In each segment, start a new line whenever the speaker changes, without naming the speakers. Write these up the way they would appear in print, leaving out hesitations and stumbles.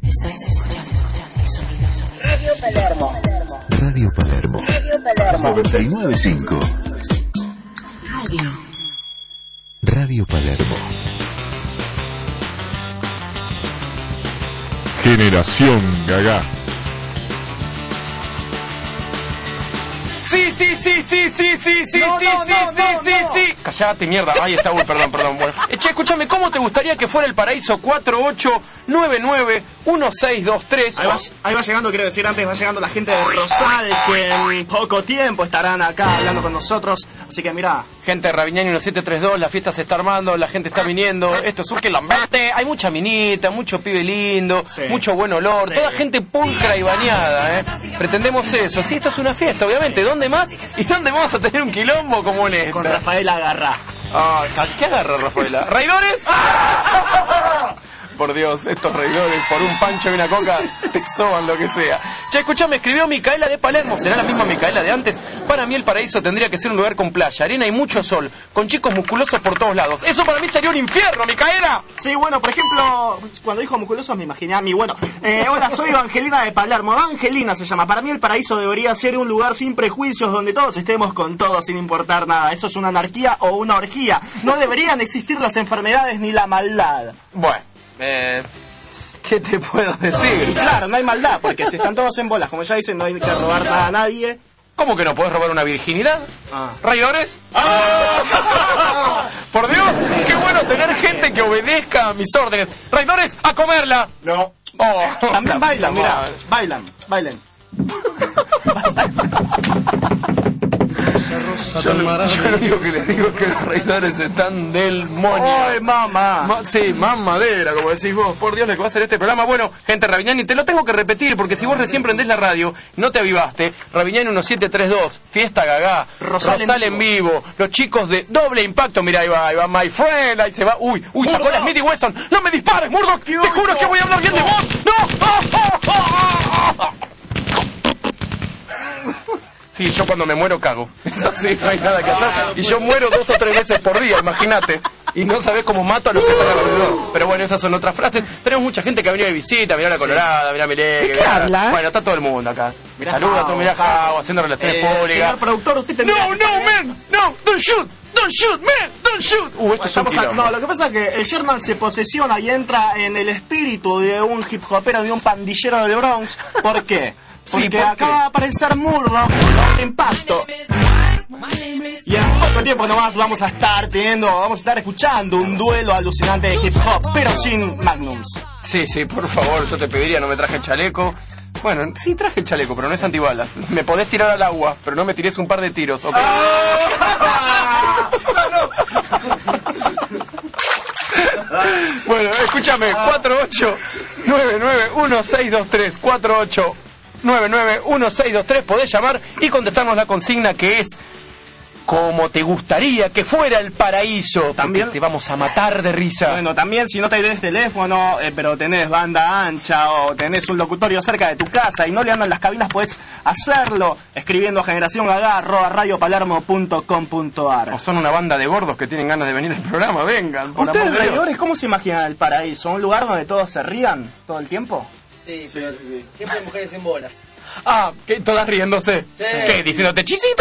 Estás escuchando el sonido.
Radio Palermo.
Radio Palermo.
Radio Palermo.
99.5. Radio Palermo.
Generación Gaga.
Sí. Callate, mierda. Ahí está, perdón. Bueno. Che, escúchame, ¿cómo te gustaría que fuera el paraíso? 48991623.
Ahí va llegando, quiero decir, antes va llegando la gente de Rosal, que en poco tiempo estarán acá hablando con nosotros. Así que mirá.
Gente de Raviñani 1732, la fiesta se está armando, la gente está viniendo. Esto es un quilombete. Hay mucha minita, mucho pibe lindo,
sí,
mucho buen olor. Sí. Toda gente pulcra y bañada, ¿eh? Pretendemos eso. Sí, esto es una fiesta, obviamente. ¿Dónde más? ¿Y dónde vamos a tener un quilombo como en este?
Con Rafaela Agarrá.
Ah, ¿qué agarra Rafaela? ¿Raidores? Por Dios, estos reidores, por un pancho y una coca, te soban lo que sea. Che, escuchame, escribió Micaela de Palermo. ¿Será la misma Micaela de antes? Para mí el paraíso tendría que ser un lugar con playa, arena y mucho sol, con chicos musculosos por todos lados. Eso para mí sería un infierno, Micaela.
Sí, bueno, por ejemplo, cuando dijo musculosos me imaginé a mí. Bueno, hola, soy Evangelina de Palermo. Evangelina se llama. Para mí el paraíso debería ser un lugar sin prejuicios, donde todos estemos con todos sin importar nada. Eso es una anarquía o una orgía. No deberían existir las enfermedades ni la maldad.
Bueno. ¿Qué te puedo decir?
Claro, no hay maldad, porque si están todos en bolas, como ya dicen, no hay que robar nada a nadie.
¿Cómo que no podés robar una virginidad? ¿Raidores? Por Dios, qué bueno tener gente que obedezca a mis órdenes. ¡Raidores, a comerla!
No. También bailan, mira, bailan.
Yo lo único que les digo es que los raidores están del moño.
¡Ay, mamá!
Sí, mamadera, como decís vos. Por Dios, le que va a hacer este programa. Bueno, gente Raviñani, te lo tengo que repetir, porque si vos recién prendés la radio, no te avivaste. Raviñani 1732, Fiesta Gagá, Rosal en vivo, los chicos de Doble Impacto. Mira, ahí va My Friend, ahí se va. Uy, sacó la Smithy Wesson. ¡No me dispares, Murdoch! ¡Te juro que voy a hablar bien de vos! ¡No! Sí, yo cuando me muero cago. Eso sí, no hay nada que hacer. Y yo muero 2 o 3 veces por día, imagínate. Y no sabés cómo mato a los que están alrededor. Pero bueno, esas son otras frases. Tenemos mucha gente que ha venido de visita. Mirá la Colorada, mirá Mireille.
¿De qué habla?
Bueno, está todo el mundo acá. Mirá saluda a todo, mirá Jao, haciendo relaciones públicas.
Señor productor, usted tendría
No, man! No, don't shoot, man, don't shoot. Esto es un quilombo.
No, lo que pasa es que el Sherman se posesiona y entra en el espíritu de un hip hopero, de un pandillero del Bronx. ¿Por qué? Porque acaba de aparecer Murdoch con Impacto. Y en poco tiempo nomás vamos a estar escuchando un duelo alucinante de hip hop, pero sin magnums.
Sí, por favor, yo te pediría, no me traje el chaleco. Bueno, sí traje el chaleco, pero no es antibalas. Me podés tirar al agua, pero no me tires un par de tiros, ¿ok? Bueno, escúchame, 48991623, 48991623, podés llamar y contestarnos la consigna que es: ¿cómo te gustaría que fuera el paraíso? También te vamos a matar de risa.
Bueno, también si no tenés teléfono, pero tenés banda ancha o tenés un locutorio cerca de tu casa y no le andan las cabinas, podés hacerlo escribiendo a generaciongaga@radiopalermo.com.ar.
O son una banda de gordos que tienen ganas de venir al programa, vengan.
¿Ustedes, reidores, cómo se imaginan el paraíso? ¿Un lugar donde todos se rían todo el tiempo?
Sí, pero siempre hay mujeres en bolas.
Ah, ¿qué? Todas riéndose. Sí. ¿Qué? ¿Diciéndote chisito?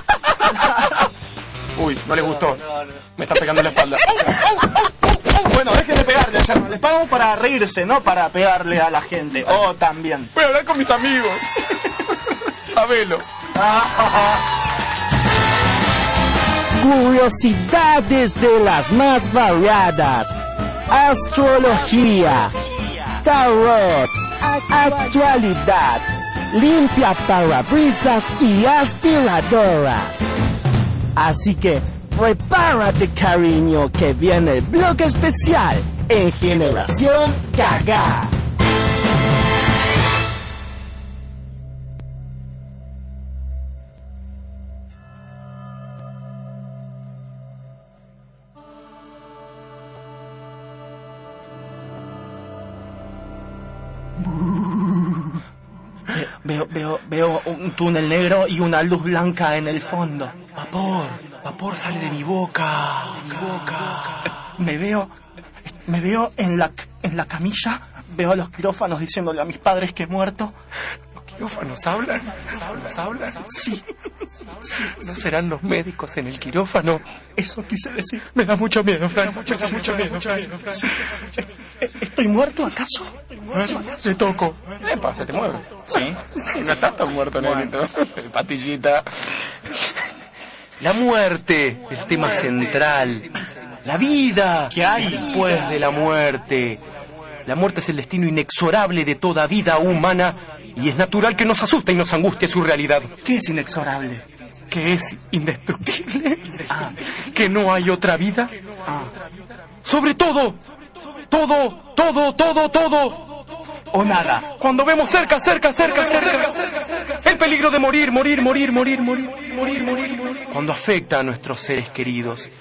Uy, no les gustó. No. Me está pegando en la espalda.
Bueno, dejen de pegarle, Sherman. Les pagamos para reírse, no para pegarle a la gente. También.
Voy a hablar con mis amigos. Sabelo.
Curiosidades de las más variadas. Astrología. Tarot. Actualidad. Limpia parabrisas y aspiradoras. Así que prepárate, cariño, que viene el bloque especial en Generación Gaga.
Veo un túnel negro y una luz blanca en el fondo. Vapor sale de mi boca. Me veo en la camilla veo a los quirófanos diciéndole a mis padres que he muerto.
¿Los quirófanos hablan? ¿Los hablan?
Sí.
¿No serán los médicos en el quirófano?
Eso quise decir.
Me da mucho miedo, Fran. Mucho miedo.
¿Estoy muerto acaso?
Te toco. ¿Qué pasa? ¿Te mueves?
Sí.
No estás tan muerto, negrito. Patillita. La muerte, el tema central. La vida.
¿Qué hay
después de la muerte? La muerte es el destino inexorable de toda vida humana y es natural que nos asuste y nos angustie su realidad.
¿Qué es inexorable?
Que es indestructible. Que no hay otra vida. Sobre todo.
O nada.
Cuando vemos cerca, el peligro de morir. Cuando afecta a nuestros seres queridos.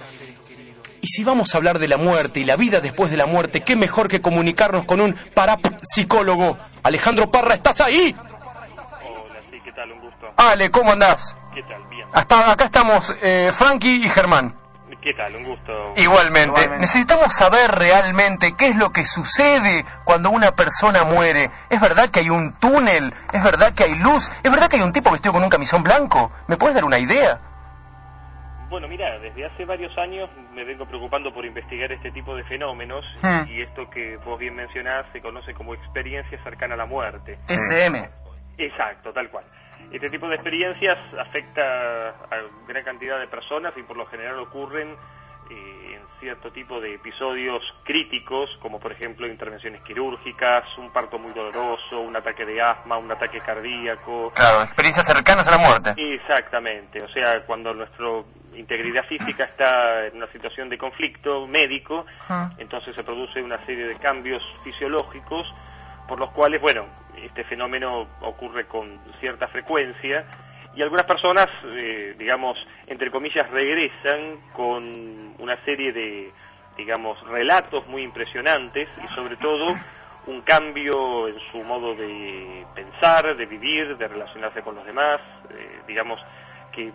Y si vamos a hablar de la muerte y la vida después de la muerte, qué mejor que comunicarnos con un parapsicólogo. Alejandro Parra, ¿estás ahí?
Hola, sí, ¿qué tal? Un gusto.
Ale, ¿cómo andás?
¿Qué tal? Bien.
Acá estamos Frankie y Germán.
¿Qué tal? Un gusto.
Igualmente. Necesitamos saber realmente qué es lo que sucede cuando una persona muere. ¿Es verdad que hay un túnel? ¿Es verdad que hay luz? ¿Es verdad que hay un tipo vestido con un camisón blanco? ¿Me puedes dar una idea?
Bueno, mira, desde hace varios años me vengo preocupando por investigar este tipo de fenómenos y esto que vos bien mencionás se conoce como experiencia cercana a la muerte.
SM.
Exacto, tal cual. Este tipo de experiencias afecta a gran cantidad de personas y por lo general ocurren en cierto tipo de episodios críticos, como por ejemplo intervenciones quirúrgicas, un parto muy doloroso, un ataque de asma, un ataque cardíaco.
Claro, experiencias cercanas a la muerte.
Exactamente, o sea, cuando nuestra integridad física está en una situación de conflicto médico, entonces se produce una serie de cambios fisiológicos por los cuales, bueno, este fenómeno ocurre con cierta frecuencia y algunas personas, digamos, entre comillas, regresan con una serie de, digamos, relatos muy impresionantes y sobre todo un cambio en su modo de pensar, de vivir, de relacionarse con los demás, digamos, que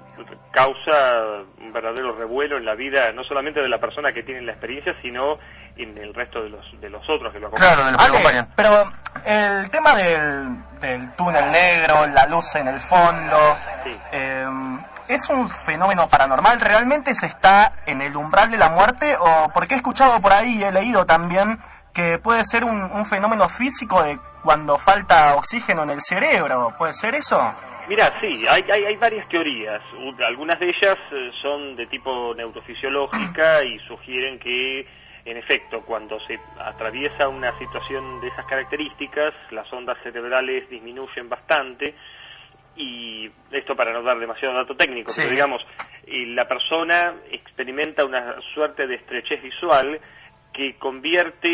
causa un verdadero revuelo en la vida, no solamente de la persona que tiene la experiencia, sino en el resto de los otros que lo acompañan.
Claro, de los que lo acompañan.
Pero el tema del túnel negro, la luz en el fondo,
Sí.
¿Es un fenómeno paranormal? ¿Realmente se está en el umbral de la muerte? ¿O porque he escuchado por ahí y he leído también que puede ser un fenómeno físico de cuando falta oxígeno en el cerebro? ¿Puede ser eso?
Mira, sí, hay varias teorías. Algunas de ellas son de tipo neurofisiológica y sugieren que, en efecto, cuando se atraviesa una situación de esas características, las ondas cerebrales disminuyen bastante. Y esto para no dar demasiado dato técnico,
Sí.
pero digamos, la persona experimenta una suerte de estrechez visual que convierte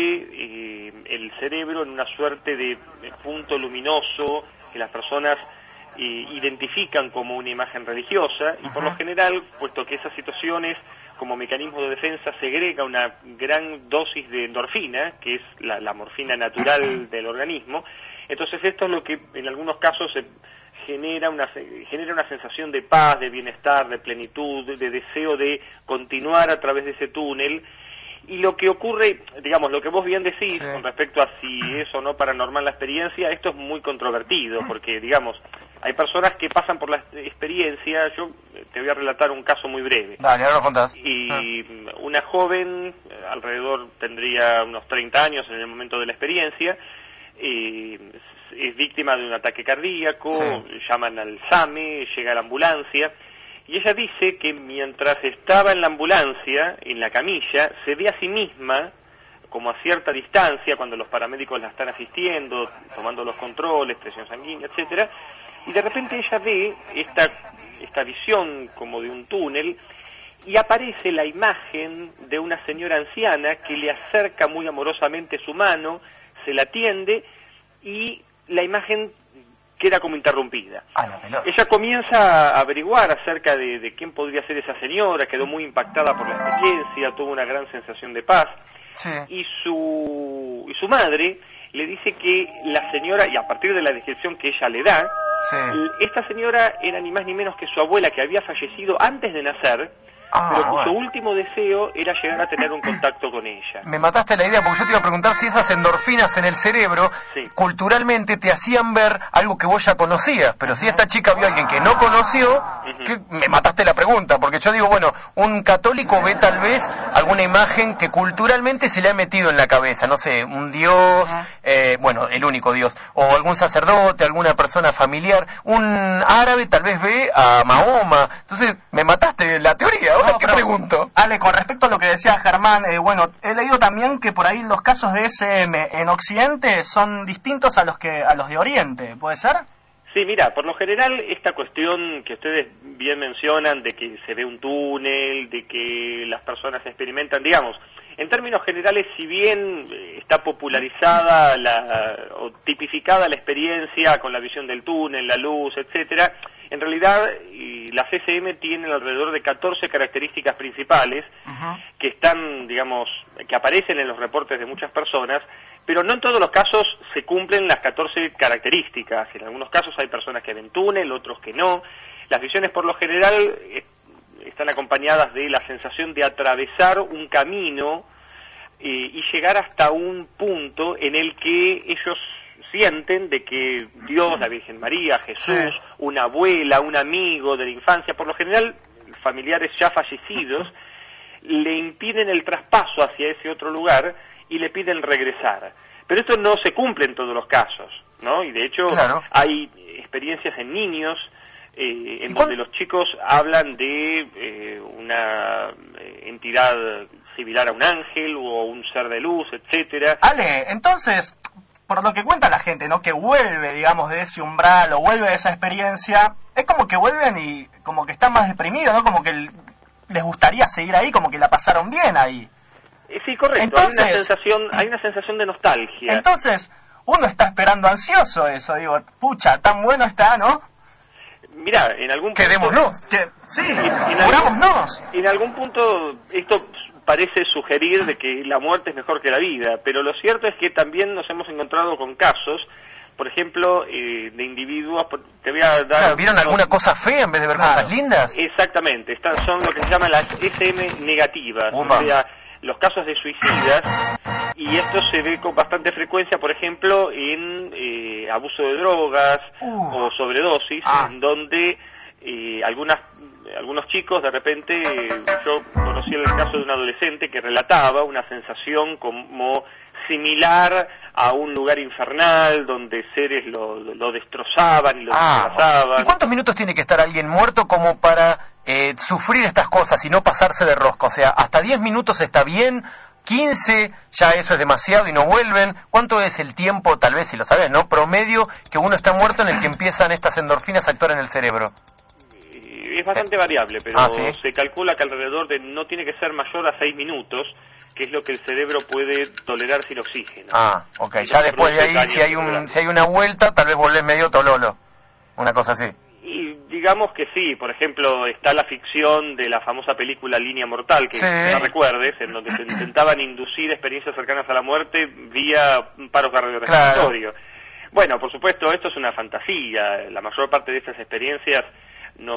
el cerebro en una suerte de punto luminoso que las personas identifican como una imagen religiosa y por lo general, puesto que esas situaciones como mecanismo de defensa segrega una gran dosis de endorfina, que es la morfina natural del organismo, entonces esto es lo que en algunos casos genera una sensación de paz, de bienestar, de plenitud, de deseo de continuar a través de ese túnel. Y lo que ocurre, digamos, lo que vos bien decís con respecto a si es o no paranormal la experiencia, esto es muy controvertido, porque, digamos, hay personas que pasan por la experiencia. Yo te voy a relatar un caso muy breve.
Dale, ahora lo contás.
Y una joven, alrededor tendría unos 30 años en el momento de la experiencia, es víctima de un ataque cardíaco, llaman al SAME, llega la ambulancia, y ella dice que mientras estaba en la ambulancia, en la camilla, se ve a sí misma como a cierta distancia cuando los paramédicos la están asistiendo, tomando los controles, presión sanguínea, etcétera, y de repente ella ve esta visión como de un túnel y aparece la imagen de una señora anciana que le acerca muy amorosamente su mano, se la atiende y la imagen queda como interrumpida. Ella comienza a averiguar acerca de quién podría ser esa señora, quedó muy impactada por la experiencia, tuvo una gran sensación de paz, y su madre le dice que la señora, y a partir de la descripción que ella le da, esta señora era ni más ni menos que su abuela, que había fallecido antes de nacer, pero cuyo último deseo era llegar a tener un contacto con ella.
Me mataste la idea, porque yo te iba a preguntar si esas endorfinas en el cerebro culturalmente te hacían ver algo que vos ya conocías, pero si esta chica vio a alguien que no conoció, me mataste la pregunta, porque yo digo, bueno, un católico ve tal vez alguna imagen que culturalmente se le ha metido en la cabeza, no sé, un dios, bueno, el único dios, o algún sacerdote, alguna persona familiar. Un árabe tal vez ve a Mahoma. Entonces, me mataste la teoría. Ahora, ¿qué pregunto?
Ale, con respecto a lo que decía Germán, bueno, he leído también que por ahí los casos de SM en Occidente son distintos a los de Oriente, ¿puede ser?
Sí, mira, por lo general esta cuestión que ustedes bien mencionan de que se ve un túnel, de que las personas experimentan, digamos, en términos generales, si bien está popularizada o tipificada la experiencia con la visión del túnel, la luz, etcétera, en realidad las SM tienen alrededor de 14 características principales que están, digamos, que aparecen en los reportes de muchas personas, pero no en todos los casos se cumplen las 14 características. En algunos casos hay personas que ven túnel, otros que no. Las visiones por lo general están acompañadas de la sensación de atravesar un camino y llegar hasta un punto en el que ellos sienten de que Dios, la Virgen María, Jesús, una abuela, un amigo de la infancia, por lo general familiares ya fallecidos, le impiden el traspaso hacia ese otro lugar y le piden regresar. Pero esto no se cumple en todos los casos, ¿no? Y de hecho hay experiencias en niños en donde los chicos hablan de una entidad similar a un ángel o un ser de luz, etcétera.
Ale, entonces, por lo que cuenta la gente, ¿no? Que vuelve, digamos, de ese umbral o vuelve de esa experiencia, es como que vuelven y como que están más deprimidos, ¿no? Como que les gustaría seguir ahí, como que la pasaron bien ahí.
Sí, correcto. Entonces, hay una sensación de nostalgia.
Entonces, uno está esperando ansioso eso, digo, pucha, tan bueno está, ¿no?
Mirá, en algún punto...
Quedémonos.
Sí, curámonos.
En algún punto esto parece sugerir de que la muerte es mejor que la vida, pero lo cierto es que también nos hemos encontrado con casos, por ejemplo, de individuos... Te voy a dar...
¿Vieron alguna cosa fea en vez de ver cosas lindas?
Exactamente, son lo que se llaman las SM negativas, o sea, los casos de suicidas, y esto se ve con bastante frecuencia, por ejemplo, en abuso de drogas o sobredosis, en donde algunos chicos, de repente, yo conocí el caso de un adolescente que relataba una sensación como similar a un lugar infernal donde seres lo destrozaban y lo desplazaban.
¿Y cuántos minutos tiene que estar alguien muerto como para sufrir estas cosas y no pasarse de rosca? O sea, ¿hasta 10 minutos está bien? 15, ya eso es demasiado y no vuelven. ¿Cuánto es el tiempo, tal vez si lo sabes, ¿no? Promedio que uno está muerto en el que empiezan estas endorfinas a actuar en el cerebro.
Es bastante variable, pero se calcula que alrededor de no tiene que ser mayor a 6 minutos, que es lo que el cerebro puede tolerar sin oxígeno.
Ok. Ya después de ahí, si hay una vuelta, tal vez volvés medio tololo. Una cosa así.
Y digamos que sí, por ejemplo, está la ficción de la famosa película Línea Mortal, que no recuerdes, en donde se intentaban inducir experiencias cercanas a la muerte vía un paro cardiorrespiratorio. Bueno, por supuesto, esto es una fantasía. La mayor parte de estas experiencias no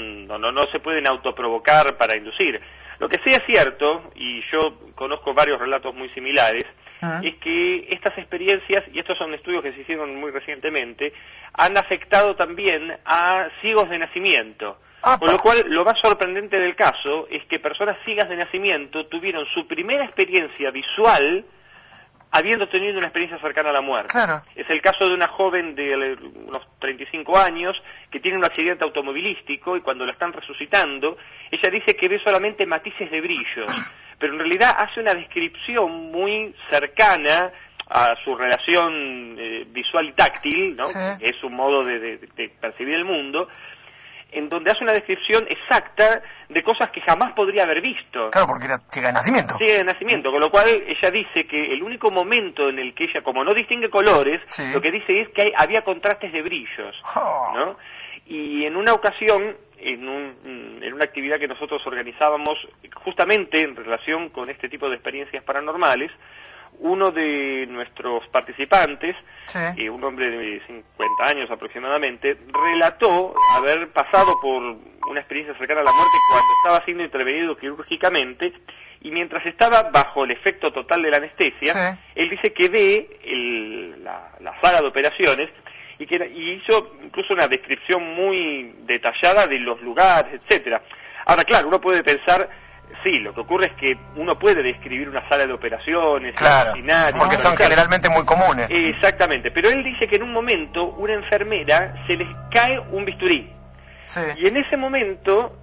se pueden autoprovocar para inducir. Lo que sí es cierto, y yo conozco varios relatos muy similares, es que estas experiencias, y estos son estudios que se hicieron muy recientemente, han afectado también a ciegos de nacimiento. Con lo cual, lo más sorprendente del caso es que personas ciegas de nacimiento tuvieron su primera experiencia visual habiendo tenido una experiencia cercana a la muerte. Es el caso de una joven de unos 35 años que tiene un accidente automovilístico y cuando la están resucitando, ella dice que ve solamente matices de brillos, pero en realidad hace una descripción muy cercana a su relación visual y táctil, ¿no? Es un modo de percibir el mundo, en donde hace una descripción exacta de cosas que jamás podría haber visto.
Claro, porque era ciega de nacimiento.
Ciega de nacimiento, con lo cual ella dice que el único momento en el que ella, como no distingue colores, lo que dice es que había contrastes de brillos, ¿no? Y en una ocasión, en una actividad que nosotros organizábamos justamente en relación con este tipo de experiencias paranormales, uno de nuestros participantes,
Sí.
un hombre de 50 años aproximadamente, relató haber pasado por una experiencia cercana a la muerte cuando estaba siendo intervenido quirúrgicamente, y mientras estaba bajo el efecto total de la anestesia,
Sí.
él dice que ve la sala de operaciones y hizo incluso una descripción muy detallada de los lugares, etcétera. Ahora, claro, uno puede pensar, sí, lo que ocurre es que uno puede describir una sala de operaciones,
Claro,
imaginar,
porque son
pensar.
generalmente muy comunes.
Exactamente, pero él dice que en un momento una enfermera se les cae un bisturí.
Sí.
Y en ese momento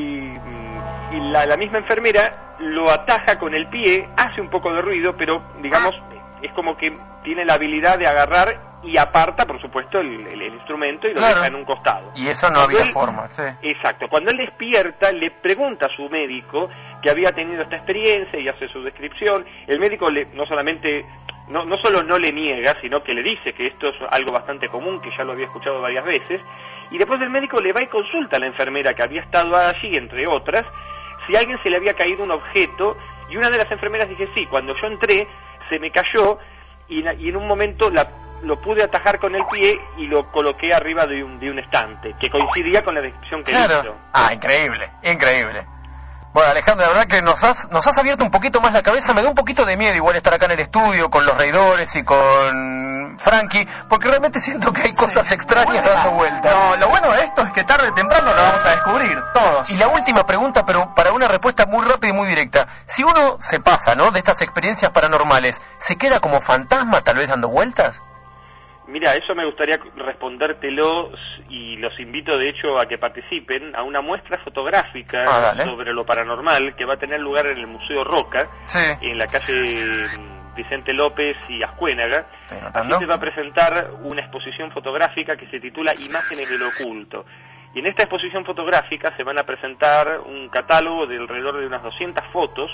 la misma enfermera lo ataja con el pie, hace un poco de ruido, pero digamos es como que tiene la habilidad de agarrar y aparta, por supuesto, el instrumento y lo
Claro.
deja en un costado.
Y eso no
Cuando
había
él-
forma, sí.
Exacto. Cuando él despierta, le pregunta a su médico que había tenido esta experiencia y hace su descripción. El médico no solo no le niega, sino que le dice que esto es algo bastante común, que ya lo había escuchado varias veces. Y después el médico le va y consulta a la enfermera que había estado allí, entre otras, si a alguien se le había caído un objeto. Y una de las enfermeras dice, sí, cuando yo entré, se me cayó y en un momento lo pude atajar con el pie y lo coloqué arriba de un estante, que coincidía con la descripción que hizo.
Claro. Ah, increíble, increíble. Bueno, Alejandro, la verdad que nos has abierto un poquito más la cabeza. Me da un poquito de miedo igual estar acá en el estudio con los reidores y con Frankie, porque realmente siento que hay cosas extrañas dando vueltas.
No, lo bueno de esto es que tarde o temprano lo vamos a descubrir, todos.
Y la última pregunta, pero para una respuesta muy rápida y muy directa. Si uno se pasa, ¿no?, de estas experiencias paranormales, ¿se queda como fantasma tal vez dando vueltas?
Mira, eso me gustaría respondértelo y los invito de hecho a que participen a una muestra fotográfica
Dale.
sobre lo paranormal que va a tener lugar en el Museo Roca,
Sí.
en la calle Vicente López y Ascuénaga.
Estoy
Aquí
anotando.
se va a presentar una exposición fotográfica que se titula Imágenes del Oculto. Y en esta exposición fotográfica se van a presentar un catálogo de alrededor de unas 200 fotos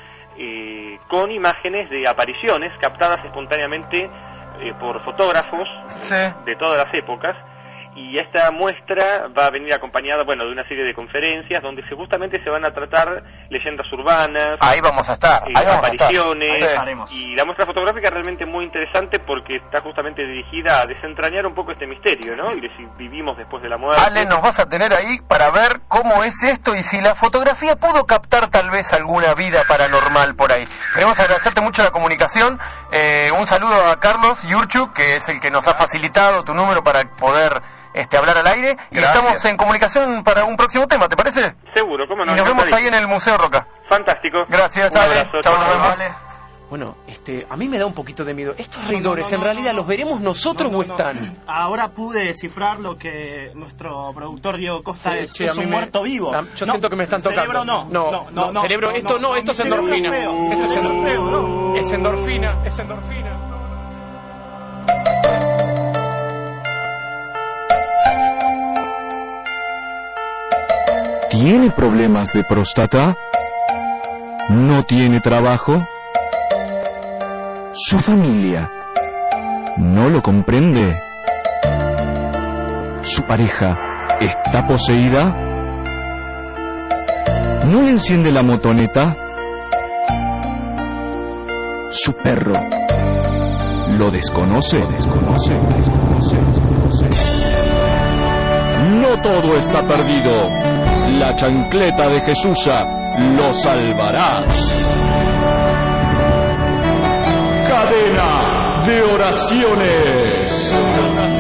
con imágenes de apariciones captadas espontáneamente por fotógrafos
Sí.
de todas las épocas, y esta muestra va a venir acompañada, bueno, de una serie de conferencias donde justamente se van a tratar leyendas urbanas,
Ahí vamos a estar, ahí vamos a estar.
apariciones,
Sí.
estaremos.
y la muestra fotográfica es realmente muy interesante porque está justamente dirigida a desentrañar un poco este misterio, ¿no? Y de si vivimos después de la muerte.
Ale, nos vas a tener ahí para ver cómo es esto y si la fotografía pudo captar tal vez alguna vida paranormal por ahí. Queremos agradecerte mucho la comunicación. Un saludo a Carlos Yurchuk, que es el que nos ha facilitado tu número para poder hablar al aire. Y
Gracias.
estamos en comunicación para un próximo tema, ¿te parece?
Seguro, ¿cómo no?
Y nos vemos ahí
Encantadísimo.
en el Museo Roca.
Fantástico.
Gracias,
Un
Ale.
abrazo.
Chao, nos vemos.
Vale.
Bueno, a mí me da un poquito de miedo. Estos
No,
reidores,
no,
¿en
no,
realidad
no.
los veremos nosotros
No,
o
no, no.
están?
Ahora pude descifrar lo que nuestro productor Diego Costa
Sí,
es.
che,
Es
a mí
un
me-
muerto vivo.
Yo siento que me están tocando.
Cerebro no.
No, cerebro, esto no, esto es
mi cerebro
endorfina.
feo.
Esto es
Cerebro
endorfina.
feo, no.
Es endorfina, es endorfina.
¿Tiene problemas de próstata? ¿No tiene trabajo? ¿Su familia no lo comprende? ¿Su pareja está poseída? ¿No le enciende la motoneta? ¿Su perro lo desconoce? No todo está perdido. La chancleta de Jesús lo salvará. Cadena de oraciones.